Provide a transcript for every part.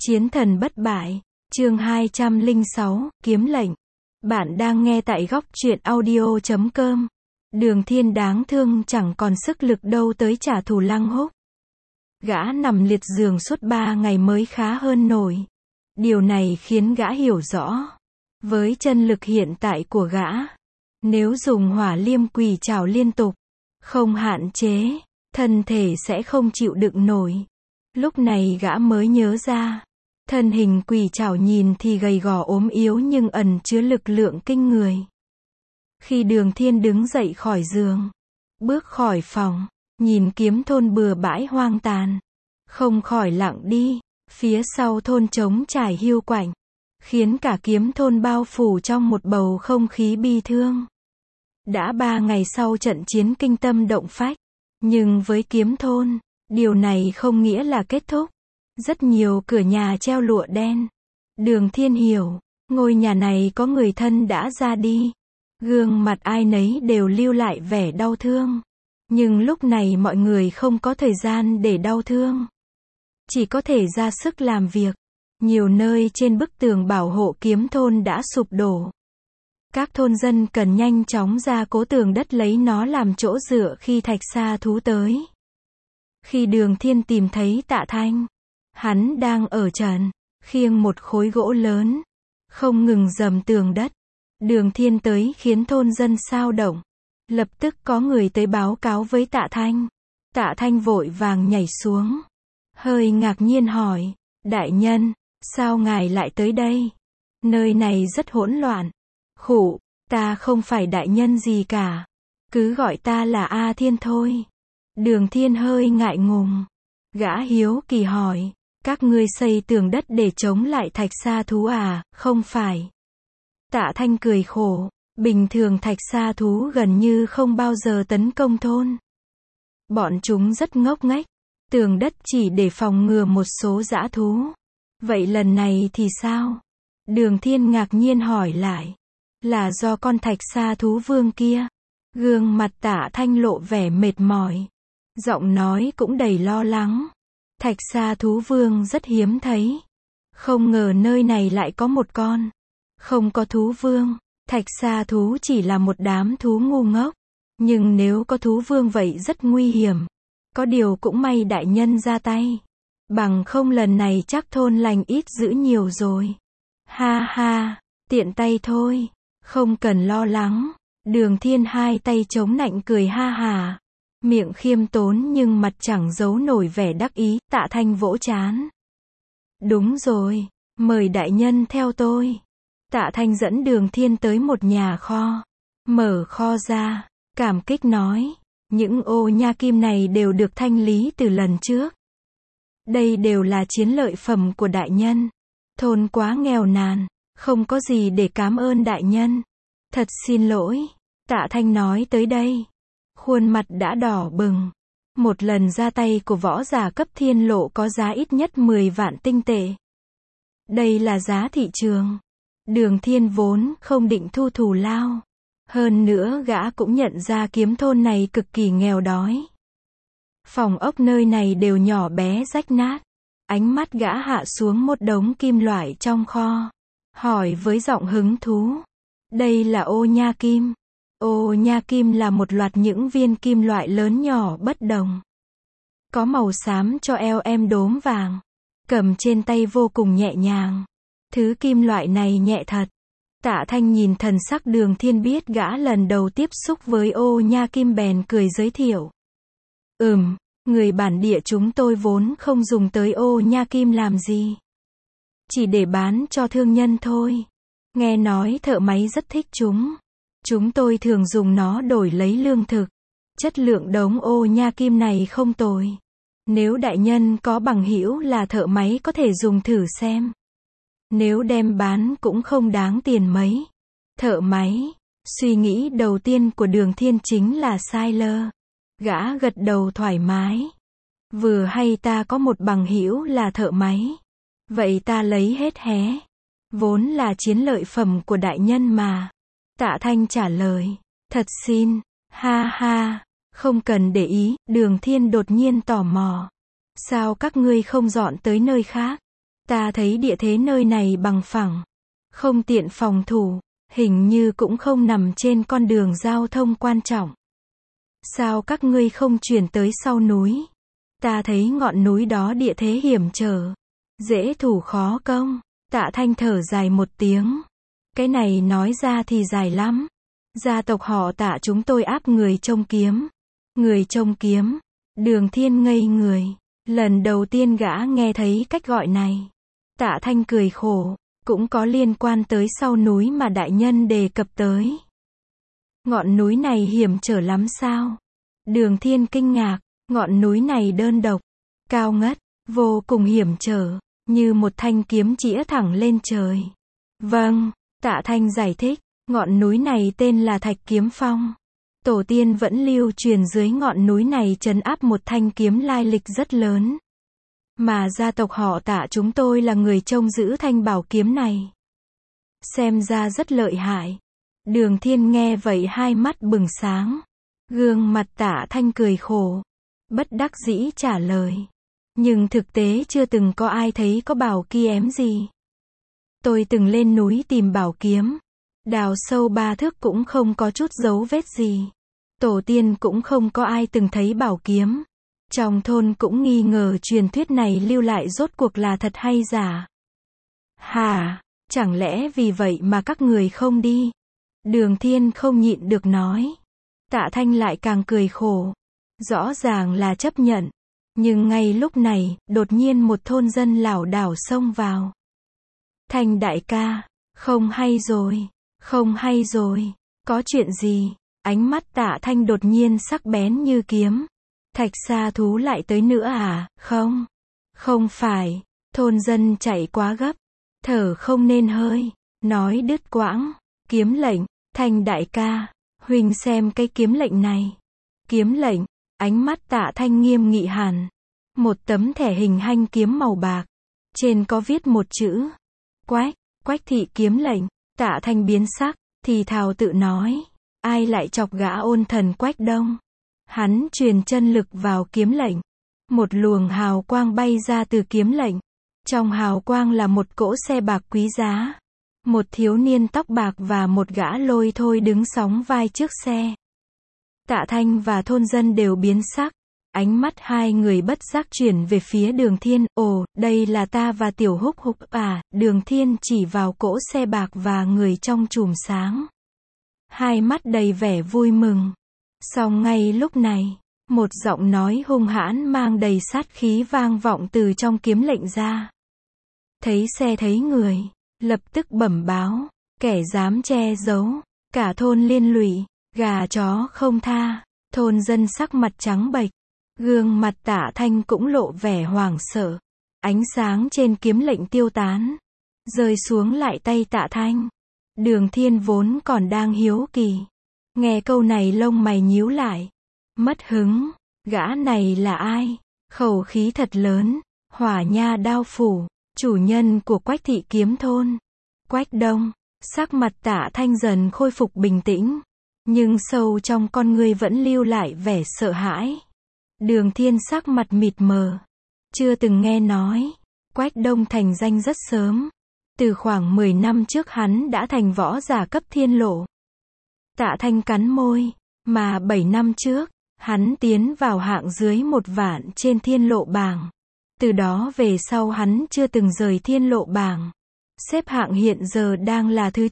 Chiến thần bất bại, chương 206, kiếm lệnh. Bạn đang nghe tại góc truyện audio.com. Đường Thiên đáng thương chẳng còn sức lực đâu tới trả thù Lăng Húc. Gã nằm liệt giường suốt 3 ngày mới khá hơn nổi. Điều này khiến gã hiểu rõ. Với chân lực hiện tại của gã, nếu dùng hỏa liêm quỷ trảo liên tục, không hạn chế, thân thể sẽ không chịu đựng nổi. Lúc này gã mới nhớ ra, thân hình quỷ trảo nhìn thì gầy gò ốm yếu nhưng ẩn chứa lực lượng kinh người. Khi Đường Thiên đứng dậy khỏi giường, bước khỏi phòng, nhìn kiếm thôn bừa bãi hoang tàn, không khỏi lặng đi. Phía sau thôn trống trải hiu quạnh, khiến cả kiếm thôn bao phủ trong một bầu không khí bi thương. Đã 3 ngày sau trận chiến kinh tâm động phách, nhưng với kiếm thôn, điều này không nghĩa là kết thúc. Rất nhiều cửa nhà treo lụa đen. Đường Thiên hiểu, ngôi nhà này có người thân đã ra đi. Gương mặt ai nấy đều lưu lại vẻ đau thương. Nhưng lúc này mọi người không có thời gian để đau thương. Chỉ có thể ra sức làm việc. Nhiều nơi trên bức tường bảo hộ kiếm thôn đã sụp đổ. Các thôn dân cần nhanh chóng ra cố tường đất lấy nó làm chỗ dựa khi Thạch Sa Thú tới. Khi Đường Thiên tìm thấy Tạ Thanh, hắn đang ở trần, khiêng một khối gỗ lớn, không ngừng dầm tường đất. Đường Thiên tới khiến thôn dân xao động. Lập tức có người tới báo cáo với Tạ Thanh. Tạ Thanh vội vàng nhảy xuống, hơi ngạc nhiên hỏi, đại nhân, sao ngài lại tới đây? Nơi này rất hỗn loạn. Khụ, ta không phải đại nhân gì cả. Cứ gọi ta là A Thiên thôi. Đường Thiên hơi ngại ngùng. Gã hiếu kỳ hỏi, các ngươi xây tường đất để chống lại Thạch Sa Thú à? Không phải. Tạ Thanh cười khổ, bình thường Thạch Sa Thú gần như không bao giờ tấn công thôn. Bọn chúng rất ngốc nghếch, tường đất chỉ để phòng ngừa một số dã thú. Vậy lần này thì sao? Đường Thiên ngạc nhiên hỏi lại, là do con Thạch Sa Thú vương kia. Gương mặt Tạ Thanh lộ vẻ mệt mỏi, giọng nói cũng đầy lo lắng. Thạch Sa Thú vương rất hiếm thấy. Không ngờ nơi này lại có một con. Không có thú vương, Thạch Sa Thú chỉ là một đám thú ngu ngốc. Nhưng nếu có thú vương vậy rất nguy hiểm. Có điều cũng may đại nhân ra tay. Bằng không lần này chắc thôn lành ít dữ nhiều rồi. Ha ha, tiện tay thôi, không cần lo lắng. Đường Thiên hai tay chống nạnh cười ha hà. Miệng khiêm tốn nhưng mặt chẳng giấu nổi vẻ đắc ý. Tạ Thanh vỗ trán. Đúng rồi, mời đại nhân theo tôi. Tạ Thanh dẫn Đường Thiên tới một nhà kho. Mở kho ra, cảm kích nói, những ô nha kim này đều được thanh lý từ lần trước. Đây đều là chiến lợi phẩm của đại nhân. Thôn quá nghèo nàn, không có gì để cảm ơn đại nhân. Thật xin lỗi. Tạ Thanh nói tới đây, khuôn mặt đã đỏ bừng. Một lần ra tay của võ giả cấp thiên lộ có giá ít nhất 10 vạn tinh tệ. Đây là giá thị trường. Đường Thiên vốn không định thu thù lao. Hơn nữa gã cũng nhận ra kiếm thôn này cực kỳ nghèo đói. Phòng ốc nơi này đều nhỏ bé rách nát. Ánh mắt gã hạ xuống một đống kim loại trong kho. Hỏi với giọng hứng thú. Đây là ô nha kim. Ô nha kim là một loạt những viên kim loại lớn nhỏ bất đồng. Có màu xám cho eo em đốm vàng. Cầm trên tay vô cùng nhẹ nhàng. Thứ kim loại này nhẹ thật. Tạ Thanh nhìn thần sắc Đường Thiên biết gã lần đầu tiếp xúc với ô nha kim bèn cười giới thiệu. Người bản địa chúng tôi vốn không dùng tới ô nha kim làm gì. Chỉ để bán cho thương nhân thôi. Nghe nói thợ máy rất thích chúng. Chúng tôi thường dùng nó đổi lấy lương thực. Chất lượng đống ô nha kim này không tồi. Nếu đại nhân có bằng hữu là thợ máy có thể dùng thử xem. Nếu đem bán cũng không đáng tiền mấy. Thợ máy. Suy nghĩ đầu tiên của Đường Thiên chính là sai lơ. Gã gật đầu thoải mái. Vừa hay ta có một bằng hữu là thợ máy. Vậy ta lấy hết hé. Vốn là chiến lợi phẩm của đại nhân mà. Tạ Thanh trả lời. Thật xin. Ha ha. Không cần để ý. Đường Thiên đột nhiên tò mò. Sao các ngươi không dọn tới nơi khác? Ta thấy địa thế nơi này bằng phẳng, không tiện phòng thủ, hình như cũng không nằm trên con đường giao thông quan trọng. Sao các ngươi không chuyển tới sau núi? Ta thấy ngọn núi đó địa thế hiểm trở, dễ thủ khó công. Tạ Thanh thở dài một tiếng. Cái này nói ra thì dài lắm. Gia tộc họ Tạ chúng tôi áp người trông kiếm. Người trông kiếm. Đường Thiên ngây người. Lần đầu tiên gã nghe thấy cách gọi này. Tạ Thanh cười khổ. Cũng có liên quan tới sau núi mà đại nhân đề cập tới. Ngọn núi này hiểm trở lắm sao? Đường Thiên kinh ngạc. Ngọn núi này đơn độc, cao ngất, vô cùng hiểm trở, như một thanh kiếm chĩa thẳng lên trời. Vâng, Tạ Thanh giải thích, ngọn núi này tên là Thạch Kiếm Phong. Tổ tiên vẫn lưu truyền dưới ngọn núi này trấn áp một thanh kiếm lai lịch rất lớn. Mà gia tộc họ Tạ chúng tôi là người trông giữ thanh bảo kiếm này. Xem ra rất lợi hại. Đường Thiên nghe vậy hai mắt bừng sáng. Gương mặt Tạ Thanh cười khổ. Bất đắc dĩ trả lời. Nhưng thực tế chưa từng có ai thấy có bảo kiếm gì. Tôi từng lên núi tìm bảo kiếm. Đào sâu 3 thước cũng không có chút dấu vết gì. Tổ tiên cũng không có ai từng thấy bảo kiếm. Trong thôn cũng nghi ngờ truyền thuyết này lưu lại rốt cuộc là thật hay giả. Hả? Chẳng lẽ vì vậy mà các người không đi? Đường Thiên không nhịn được nói. Tạ Thanh lại càng cười khổ. Rõ ràng là chấp nhận. Nhưng ngay lúc này, đột nhiên một thôn dân lảo đảo xông vào. Thanh đại ca, không hay rồi, không hay rồi, có chuyện gì? Ánh mắt Tạ Thanh đột nhiên sắc bén như kiếm. Thạch Sa Thú lại tới nữa à? Không, không phải, thôn dân chạy quá gấp, thở không nên hơi, nói đứt quãng. Kiếm lệnh, Thanh đại ca, huynh xem cái kiếm lệnh này. Kiếm lệnh. Ánh mắt Tạ Thanh nghiêm nghị hẳn. Một tấm thẻ hình hanh kiếm màu bạc. Trên có viết một chữ. Quách, Quách thị kiếm lệnh. Tạ Thanh biến sắc, thì thào tự nói. Ai lại chọc gã ôn thần Quách Đông? Hắn truyền chân lực vào kiếm lệnh. Một luồng hào quang bay ra từ kiếm lệnh. Trong hào quang là một cỗ xe bạc quý giá. Một thiếu niên tóc bạc và một gã lôi thôi đứng sóng vai trước xe. Tạ Thanh và thôn dân đều biến sắc. Ánh mắt hai người bất giác chuyển về phía Đường Thiên. Ồ, đây là ta và Tiểu Húc Húc à? Đường Thiên chỉ vào cỗ xe bạc và người trong chùm sáng. Hai mắt đầy vẻ vui mừng. Song ngay lúc này, một giọng nói hung hãn mang đầy sát khí vang vọng từ trong kiếm lệnh ra. Thấy xe thấy người, lập tức bẩm báo. Kẻ dám che giấu, cả thôn liên lụy. Gà chó không tha. Thôn dân sắc mặt trắng bệch. Gương mặt Tạ Thanh cũng lộ vẻ hoảng sợ. Ánh sáng trên kiếm lệnh tiêu tán, rơi xuống lại tay Tạ Thanh. Đường Thiên vốn còn đang hiếu kỳ. Nghe câu này lông mày nhíu lại. Mất hứng. Gã này là ai? Khẩu khí thật lớn. Hỏa Nha Đao Phủ, chủ nhân của Quách thị kiếm thôn. Quách Đông. Sắc mặt Tạ Thanh dần khôi phục bình tĩnh. Nhưng sâu trong con người vẫn lưu lại vẻ sợ hãi. Đường Thiên sắc mặt mịt mờ. Chưa từng nghe nói. Quách Đông thành danh rất sớm. Từ khoảng 10 năm trước hắn đã thành võ giả cấp thiên lộ. Tạ Thanh cắn môi. Mà 7 năm trước, hắn tiến vào hạng dưới 1 vạn trên thiên lộ bảng. Từ đó về sau hắn chưa từng rời thiên lộ bảng. Xếp hạng hiện giờ đang là thứ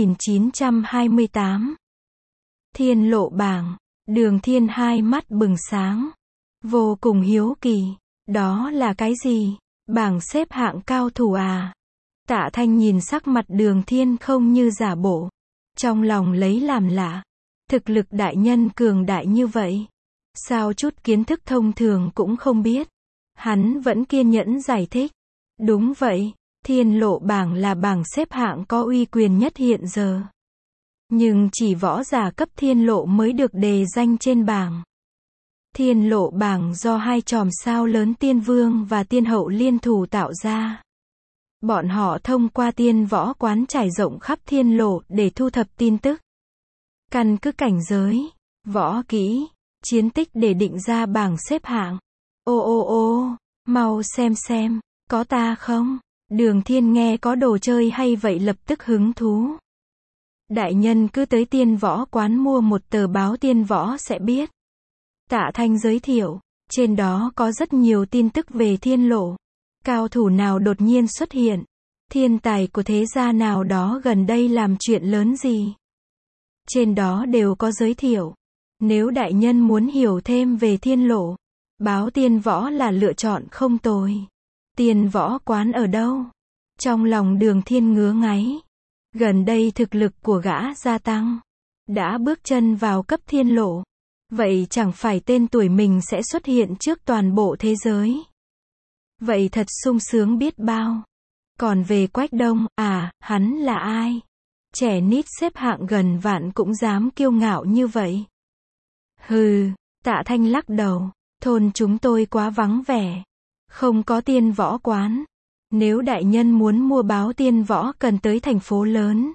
9928. Thiên lộ bảng. Đường Thiên hai mắt bừng sáng. Vô cùng hiếu kỳ. Đó là cái gì? Bảng xếp hạng cao thủ à? Tạ Thanh nhìn sắc mặt Đường Thiên không như giả bộ. Trong lòng lấy làm lạ. Thực lực đại nhân cường đại như vậy. Sao chút kiến thức thông thường cũng không biết? Hắn vẫn kiên nhẫn giải thích. Đúng vậy, thiên lộ bảng là bảng xếp hạng có uy quyền nhất hiện giờ. Nhưng chỉ võ giả cấp thiên lộ mới được đề danh trên bảng. Thiên lộ bảng do 2 chòm sao lớn Tiên Vương và Tiên Hậu liên thủ tạo ra. Bọn họ thông qua tiên võ quán trải rộng khắp thiên lộ để thu thập tin tức. Căn cứ cảnh giới, võ kỹ, chiến tích để định ra bảng xếp hạng. Ô, mau xem, có ta không? Đường Thiên nghe có đồ chơi hay vậy lập tức hứng thú. Đại nhân cứ tới Tiên Võ quán mua một tờ báo Tiên Võ sẽ biết. Tạ Thanh giới thiệu, trên đó có rất nhiều tin tức về Thiên Lộ. Cao thủ nào đột nhiên xuất hiện. Thiên tài của thế gia nào đó gần đây làm chuyện lớn gì. Trên đó đều có giới thiệu. Nếu đại nhân muốn hiểu thêm về Thiên Lộ, báo Tiên Võ là lựa chọn không tồi. Tiên Võ quán ở đâu? Trong lòng Đường Thiên ngứa ngáy. Gần đây thực lực của gã gia tăng. Đã bước chân vào cấp Thiên Lộ. Vậy chẳng phải tên tuổi mình sẽ xuất hiện trước toàn bộ thế giới. Vậy thật sung sướng biết bao. Còn về Quách Đông, hắn là ai? Trẻ nít xếp hạng gần vạn cũng dám kiêu ngạo như vậy. Hừ, Tạ Thanh lắc đầu. Thôn chúng tôi quá vắng vẻ. Không có Tiên Võ quán. Nếu đại nhân muốn mua báo Tiên Võ cần tới thành phố lớn.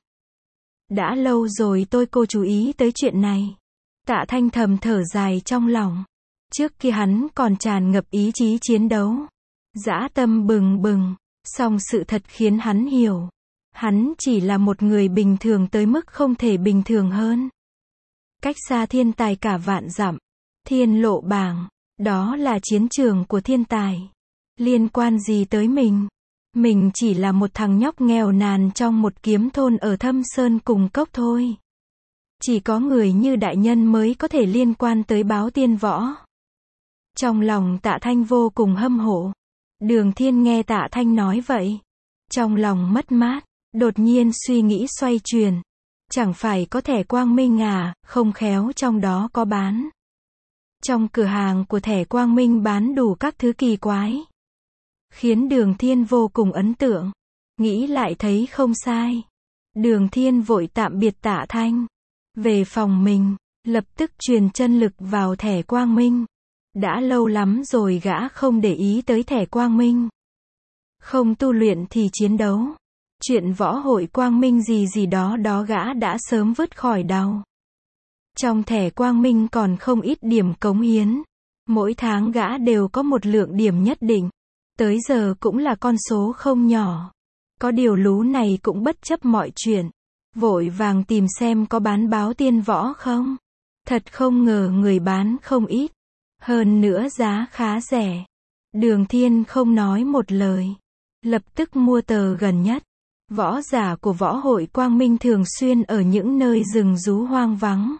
Đã lâu rồi cô chú ý tới chuyện này. Tạ Thanh thầm thở dài trong lòng. Trước kia hắn còn tràn ngập ý chí chiến đấu. Dã tâm bừng bừng. Song sự thật khiến hắn hiểu. Hắn chỉ là một người bình thường tới mức không thể bình thường hơn. Cách xa thiên tài cả vạn dặm. Thiên Lộ bảng. Đó là chiến trường của thiên tài. Liên quan gì tới mình? Mình chỉ là một thằng nhóc nghèo nàn trong một kiếm thôn ở Thâm Sơn cùng cốc thôi. Chỉ có người như đại nhân mới có thể liên quan tới báo Tiên Võ. Trong lòng Tạ Thanh vô cùng hâm mộ. Đường Thiên nghe Tạ Thanh nói vậy. Trong lòng mất mát, đột nhiên suy nghĩ xoay chuyển. Chẳng phải có thẻ Quang Minh không khéo trong đó có bán. Trong cửa hàng của thẻ Quang Minh bán đủ các thứ kỳ quái. Khiến Đường Thiên vô cùng ấn tượng. Nghĩ lại thấy không sai. Đường Thiên vội tạm biệt Tạ Thanh. Về phòng mình, lập tức truyền chân lực vào thẻ Quang Minh. Đã lâu lắm rồi gã không để ý tới thẻ Quang Minh. Không tu luyện thì chiến đấu. Chuyện võ hội Quang Minh gì đó gã đã sớm vứt khỏi đầu. Trong thẻ Quang Minh còn không ít điểm cống hiến. Mỗi tháng gã đều có một lượng điểm nhất định. Tới giờ cũng là con số không nhỏ. Có điều lú này cũng bất chấp mọi chuyện. Vội vàng tìm xem có bán báo Tiên Võ không. Thật không ngờ người bán không ít. Hơn nữa giá khá rẻ. Đường Thiên không nói một lời. Lập tức mua tờ gần nhất. Võ giả của võ hội Quang Minh thường xuyên ở những nơi rừng rú hoang vắng.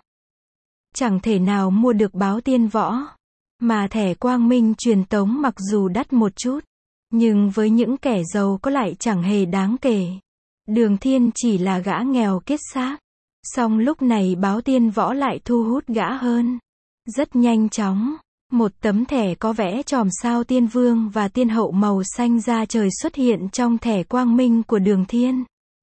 Chẳng thể nào mua được báo Tiên Võ. Mà thẻ Quang Minh truyền tống mặc dù đắt một chút. Nhưng với những kẻ giàu có lại chẳng hề đáng kể. Đường Thiên chỉ là gã nghèo kiết xác. Song lúc này báo Tiên Võ lại thu hút gã hơn. Rất nhanh chóng. Một tấm thẻ có vẽ chòm sao Tiên Vương và Tiên Hậu màu xanh da trời xuất hiện trong thẻ Quang Minh của Đường Thiên.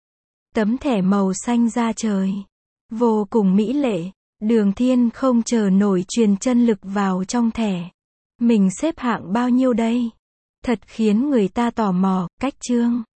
Tấm thẻ màu xanh da trời. Vô cùng mỹ lệ. Đường Thiên không chờ nổi truyền chân lực vào trong thẻ. Mình xếp hạng bao nhiêu đây? Thật khiến người ta tò mò. Cách chương